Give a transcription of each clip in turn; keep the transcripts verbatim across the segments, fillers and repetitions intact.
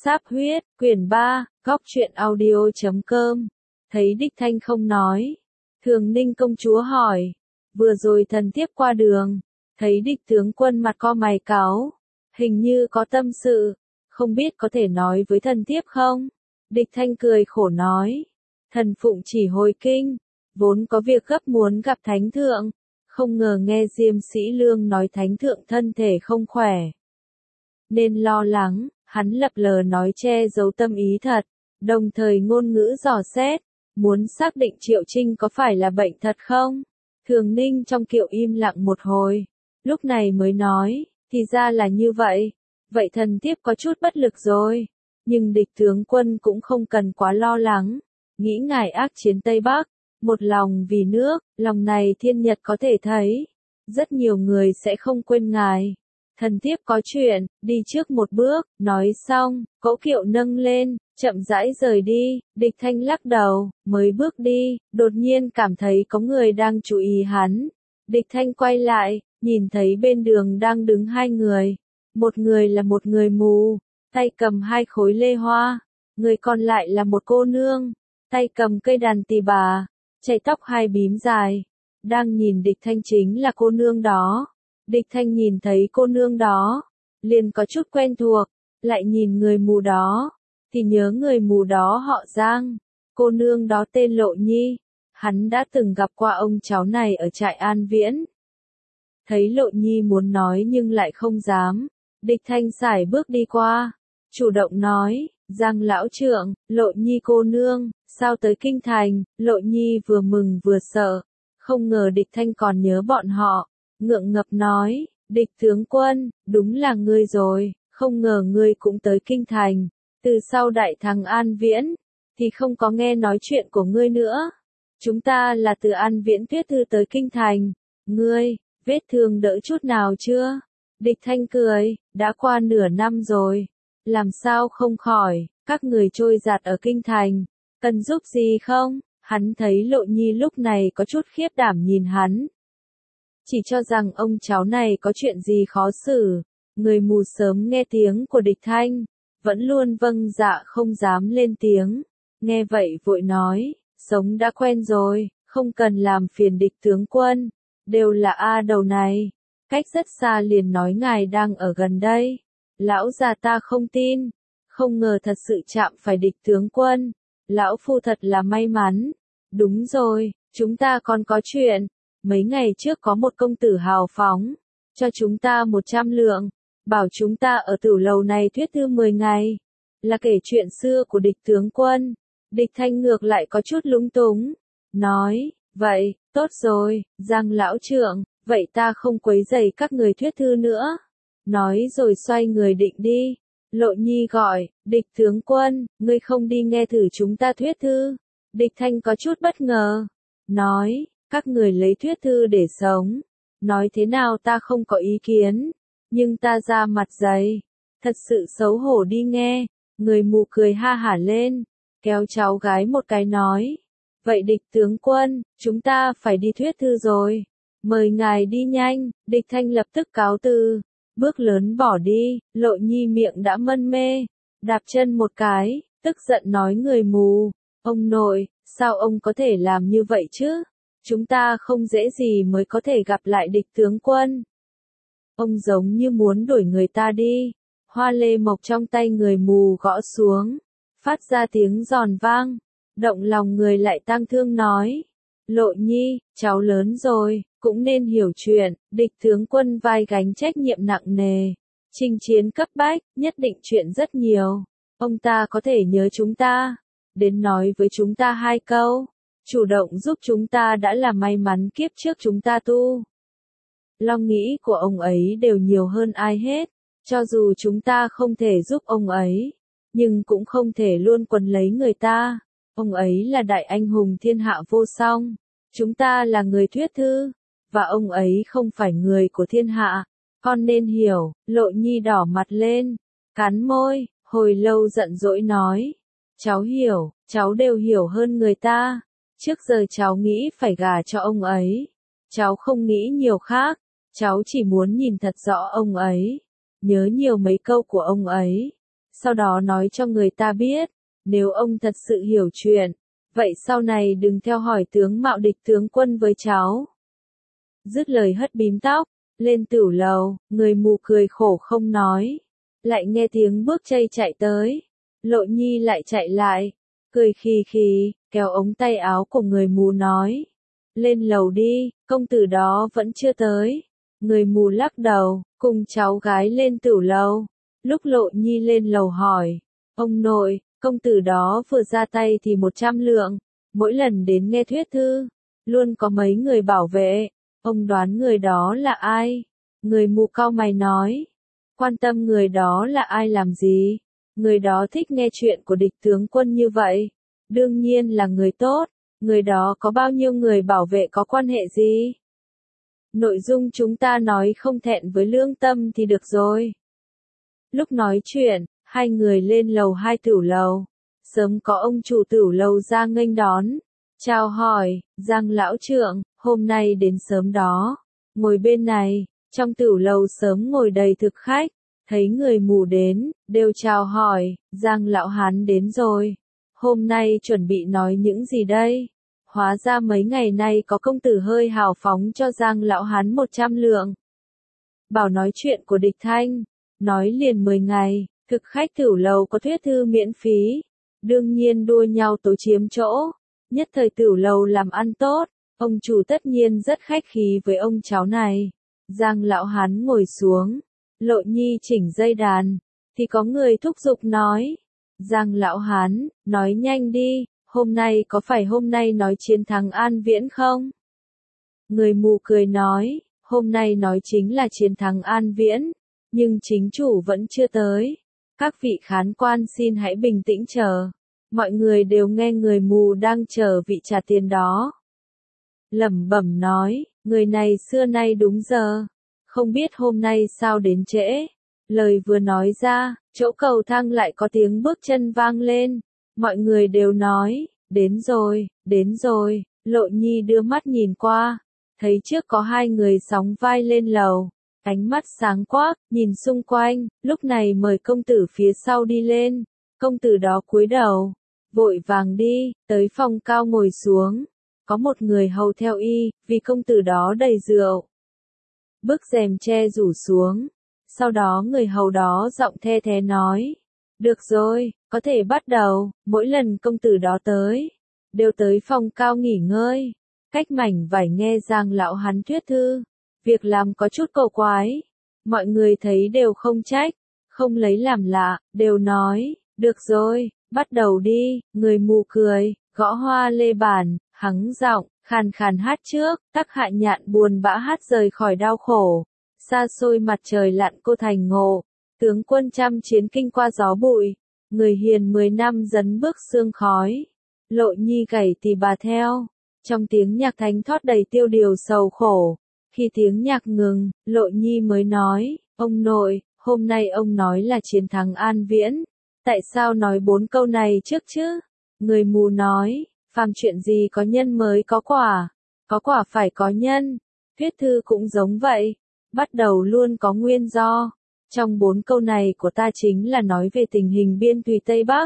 Sáp huyết, quyển ba, góc truyện audio chấm com. Thấy đích thanh không nói. Thường Ninh công chúa hỏi. Vừa rồi thần thiếp qua đường. Thấy địch tướng quân mặt co mày cáu. Hình như có tâm sự. Không biết có thể nói với thần thiếp không? Địch thanh cười khổ nói. Thần phụng chỉ hồi kinh. Vốn có việc gấp muốn gặp thánh thượng. Không ngờ nghe Diêm Sĩ Lương nói thánh thượng thân thể không khỏe. Nên lo lắng. Hắn lập lờ nói che giấu tâm ý thật, đồng thời ngôn ngữ dò xét, muốn xác định Triệu Trinh có phải là bệnh thật không? Thường Ninh trong kiệu im lặng một hồi, lúc này mới nói, thì ra là như vậy, vậy thần thiếp có chút bất lực rồi, nhưng địch tướng quân cũng không cần quá lo lắng, nghĩ ngài ác chiến Tây Bắc, một lòng vì nước, lòng này thiên nhật có thể thấy, rất nhiều người sẽ không quên ngài. Thần thiếp có chuyện, đi trước một bước, nói xong, cỗ kiệu nâng lên, chậm rãi rời đi, địch thanh lắc đầu, mới bước đi, đột nhiên cảm thấy có người đang chú ý hắn. Địch thanh quay lại, nhìn thấy bên đường đang đứng hai người. Một người là một người mù, tay cầm hai khối lê hoa, người còn lại là một cô nương, tay cầm cây đàn tỳ bà, chải tóc hai bím dài. Đang nhìn địch thanh chính là cô nương đó. Địch thanh nhìn thấy cô nương đó, liền có chút quen thuộc, lại nhìn người mù đó, thì nhớ người mù đó họ Giang, cô nương đó tên Lộ Nhi, hắn đã từng gặp qua ông cháu này ở trại An Viễn. Thấy Lộ Nhi muốn nói nhưng lại không dám, địch thanh sải bước đi qua, chủ động nói, Giang lão trượng, Lộ Nhi cô nương, sao tới kinh thành, Lộ Nhi vừa mừng vừa sợ, không ngờ địch thanh còn nhớ bọn họ. Ngượng ngập nói, địch tướng quân, đúng là ngươi rồi, không ngờ ngươi cũng tới kinh thành, từ sau đại thắng An Viễn, thì không có nghe nói chuyện của ngươi nữa. Chúng ta là từ An Viễn viết thư tới kinh thành, ngươi, vết thương đỡ chút nào chưa? Địch thanh cười, đã qua nửa năm rồi, làm sao không khỏi, các người trôi giạt ở kinh thành, cần giúp gì không? Hắn thấy Lộ Nhi lúc này có chút khiếp đảm nhìn hắn. Chỉ cho rằng ông cháu này có chuyện gì khó xử, người mù sớm nghe tiếng của địch thanh, vẫn luôn vâng dạ không dám lên tiếng, nghe vậy vội nói, sống đã quen rồi, không cần làm phiền địch tướng quân, đều là A đầu này, cách rất xa liền nói ngài đang ở gần đây, lão già ta không tin, không ngờ thật sự chạm phải địch tướng quân, lão phu thật là may mắn, đúng rồi, chúng ta còn có chuyện. Mấy ngày trước có một công tử hào phóng, cho chúng ta một trăm lượng, bảo chúng ta ở tử lầu này thuyết thư mười ngày, là kể chuyện xưa của địch tướng quân. Địch thanh ngược lại có chút lúng túng, nói, vậy, tốt rồi, Giang lão trượng, vậy ta không quấy rầy các người thuyết thư nữa. Nói rồi xoay người định đi, Lộ Nhi gọi, địch tướng quân, ngươi không đi nghe thử chúng ta thuyết thư. Địch thanh có chút bất ngờ, nói, các người lấy thuyết thư để sống, nói thế nào ta không có ý kiến, nhưng ta ra mặt dày, thật sự xấu hổ đi nghe, người mù cười ha hả lên, kéo cháu gái một cái nói, vậy địch tướng quân, chúng ta phải đi thuyết thư rồi, mời ngài đi nhanh, địch thanh lập tức cáo từ, bước lớn bỏ đi, Lộ Nhi miệng đã mân mê, đạp chân một cái, tức giận nói người mù, ông nội, sao ông có thể làm như vậy chứ? Chúng ta không dễ gì mới có thể gặp lại địch tướng quân. Ông giống như muốn đuổi người ta đi. Hoa lê mộc trong tay người mù gõ xuống, phát ra tiếng giòn vang. Động lòng người lại tang thương nói. Lộ Nhi, cháu lớn rồi, cũng nên hiểu chuyện, địch tướng quân vai gánh trách nhiệm nặng nề. Chinh chiến cấp bách, nhất định chuyện rất nhiều. Ông ta có thể nhớ chúng ta, đến nói với chúng ta hai câu. Chủ động giúp chúng ta đã là may mắn kiếp trước chúng ta tu. Long nghĩ của ông ấy đều nhiều hơn ai hết, cho dù chúng ta không thể giúp ông ấy, nhưng cũng không thể luôn quấn lấy người ta. Ông ấy là đại anh hùng thiên hạ vô song, chúng ta là người thuyết thư, và ông ấy không phải người của thiên hạ. Con nên hiểu, Lộ Nhi đỏ mặt lên, cắn môi, hồi lâu giận dỗi nói. Cháu hiểu, cháu đều hiểu hơn người ta. Trước giờ cháu nghĩ phải gả cho ông ấy. Cháu không nghĩ nhiều khác. Cháu chỉ muốn nhìn thật rõ ông ấy. Nhớ nhiều mấy câu của ông ấy. sau đó nói cho người ta biết, nếu ông thật sự hiểu chuyện, vậy sau này đừng theo hỏi tướng mạo địch tướng quân với cháu. Dứt lời hất bím tóc, lên tửu lầu, người mù cười khổ không nói. Lại nghe tiếng bước chây chạy tới, Lộ Nhi lại chạy lại, cười khì khì, kéo ống tay áo của người mù nói. Lên lầu đi, công tử đó vẫn chưa tới. Người mù lắc đầu, cùng cháu gái lên tửu lầu. Lúc Lộ Nhi lên lầu hỏi, ông nội, công tử đó vừa ra tay thì một trăm lượng, mỗi lần đến nghe thuyết thư, luôn có mấy người bảo vệ, ông đoán người đó là ai? Người mù cau mày nói, quan tâm người đó là ai làm gì? Người đó thích nghe chuyện của địch tướng quân như vậy, đương nhiên là người tốt, người đó có bao nhiêu người bảo vệ có quan hệ gì? Nội dung chúng ta nói không thẹn với lương tâm thì được rồi. Lúc nói chuyện, hai người lên lầu hai tửu lầu. Sớm có ông chủ tửu lầu ra nghênh đón. Chào hỏi, Giang lão trượng, hôm nay đến sớm đó. Ngồi bên này, trong tửu lầu sớm ngồi đầy thực khách. Thấy người mù đến, đều chào hỏi, Giang lão hán đến rồi. Hôm nay chuẩn bị nói những gì đây? Hóa ra mấy ngày nay có công tử hơi hào phóng cho Giang lão hán một trăm lượng. Bảo nói chuyện của địch thanh, nói liền mười ngày, thực khách tửu lầu có thuyết thư miễn phí. Đương nhiên đua nhau tố chiếm chỗ, nhất thời tửu lầu làm ăn tốt, ông chủ tất nhiên rất khách khí với ông cháu này. Giang lão hán ngồi xuống, Lộ Nhi chỉnh dây đàn, thì có người thúc giục nói. Giang lão hán, nói nhanh đi, hôm nay có phải hôm nay nói chiến thắng An Viễn không? Người mù cười nói, hôm nay nói chính là chiến thắng An Viễn, nhưng chính chủ vẫn chưa tới. Các vị khán quan xin hãy bình tĩnh chờ. Mọi người đều nghe người mù đang chờ vị trả tiền đó. Lẩm bẩm nói, người này xưa nay đúng giờ. Không biết hôm nay sao đến trễ. Lời vừa nói ra, chỗ cầu thang lại có tiếng bước chân vang lên. Mọi người đều nói, đến rồi, đến rồi. Lộ Nhi đưa mắt nhìn qua, thấy trước có hai người sóng vai lên lầu. Ánh mắt sáng quắc, nhìn xung quanh, lúc này mời công tử phía sau đi lên. Công tử đó cúi đầu, vội vàng đi, tới phòng cao ngồi xuống. Có một người hầu theo y, vì công tử đó đầy rượu. Bức rèm che rủ xuống. Sau đó người hầu đó giọng the thế nói. Được rồi, có thể bắt đầu, mỗi lần công tử đó tới, đều tới phòng cao nghỉ ngơi. Cách mảnh vải nghe Giang lão hắn thuyết thư. Việc làm có chút cầu quái. Mọi người thấy đều không trách, không lấy làm lạ, đều nói, được rồi, bắt đầu đi. Người mù cười, gõ hoa lê bàn, hắng giọng, khàn khàn hát trước, Tắc Hạ Nhạn buồn bã hát rời khỏi đau khổ. Xa xôi mặt trời lặn cô thành ngộ, tướng quân trăm chiến kinh qua gió bụi, người hiền mười năm dấn bước sương khói. Lộ Nhi gảy tỳ bà theo, trong tiếng nhạc thánh thót đầy tiêu điều sầu khổ. Khi tiếng nhạc ngừng, Lộ Nhi mới nói, ông nội, hôm nay ông nói là chiến thắng An Viễn. Tại sao nói bốn câu này trước chứ? Người mù nói, phàm chuyện gì có nhân mới có quả, có quả phải có nhân. Thuyết thư cũng giống vậy, bắt đầu luôn có nguyên do. Trong bốn câu này của ta chính là nói về tình hình biên thùy Tây Bắc.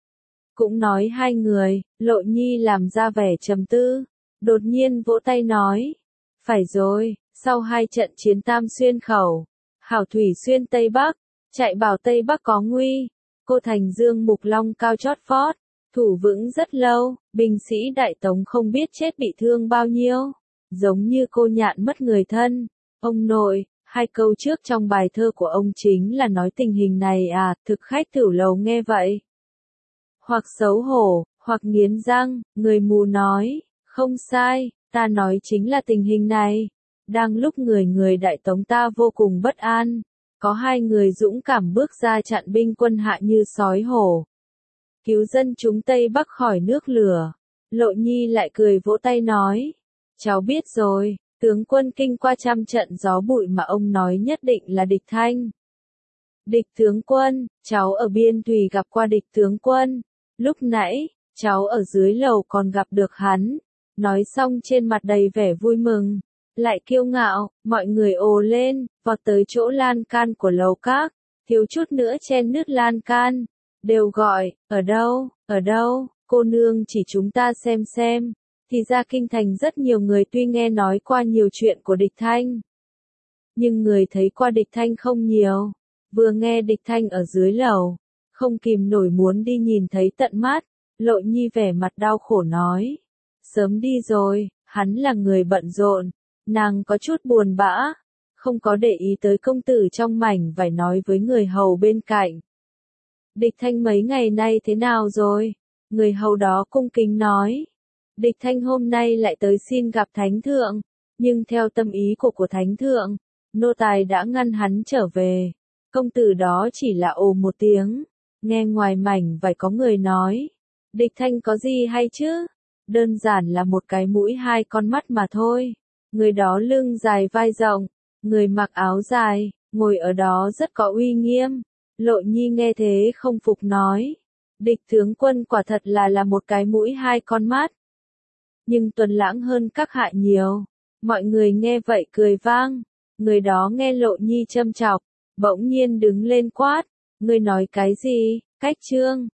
Cũng nói hai người, Lộ Nhi làm ra vẻ trầm tư, đột nhiên vỗ tay nói. Phải rồi, sau hai trận chiến Tam Xuyên Khẩu, Hảo Thủy Xuyên Tây Bắc, chạy bảo Tây Bắc có nguy, cô thành Dương Mục Long cao chót vót, thủ vững rất lâu, binh sĩ Đại Tống không biết chết bị thương bao nhiêu, giống như cô nhạn mất người thân. Ông nội, hai câu trước trong bài thơ của ông chính là nói tình hình này à? Thực khách tửu lầu nghe vậy, hoặc xấu hổ, hoặc nghiến răng. Người mù nói, không sai. Ta nói chính là tình hình này. Đang lúc người người Đại Tống ta vô cùng bất an, có hai người dũng cảm bước ra chặn binh quân Hạ như sói hổ, cứu dân chúng Tây Bắc khỏi nước lửa. Lộ Nhi lại cười vỗ tay nói, cháu biết rồi, tướng quân kinh qua trăm trận gió bụi mà ông nói nhất định là địch thanh. Địch tướng quân, cháu ở biên thùy gặp qua địch tướng quân, lúc nãy, cháu ở dưới lầu còn gặp được hắn. Nói xong trên mặt đầy vẻ vui mừng, lại kiêu ngạo, mọi người ồ lên, vọt tới chỗ lan can của lầu các. thiếu chút nữa chen nứt lan can, đều gọi, ở đâu, ở đâu, cô nương chỉ chúng ta xem xem, thì ra kinh thành rất nhiều người tuy nghe nói qua nhiều chuyện của Địch Thanh, nhưng người thấy qua Địch Thanh không nhiều, vừa nghe Địch Thanh ở dưới lầu, không kìm nổi muốn đi nhìn thấy tận mắt, Lộ Nhi vẻ mặt đau khổ nói, sớm đi rồi, hắn là người bận rộn, nàng có chút buồn bã, không có để ý tới công tử trong mảnh vải nói với người hầu bên cạnh. Địch Thanh mấy ngày nay thế nào rồi? Người hầu đó cung kính nói. Địch Thanh hôm nay lại tới xin gặp Thánh Thượng, nhưng theo tâm ý của của Thánh Thượng, nô tài đã ngăn hắn trở về. Công tử đó chỉ là ồ một tiếng, nghe ngoài mảnh vải có người nói. Địch Thanh có gì hay chứ? Đơn giản là một cái mũi hai con mắt mà thôi. Người đó lưng dài vai rộng, người mặc áo dài, ngồi ở đó rất có uy nghiêm. Lộ Nhi nghe thế không phục nói. Địch tướng quân quả thật là là một cái mũi hai con mắt. Nhưng tuần lãng hơn các hạ nhiều. Mọi người nghe vậy cười vang. Người đó nghe Lộ Nhi châm chọc, bỗng nhiên đứng lên quát. Ngươi nói cái gì, cách trương?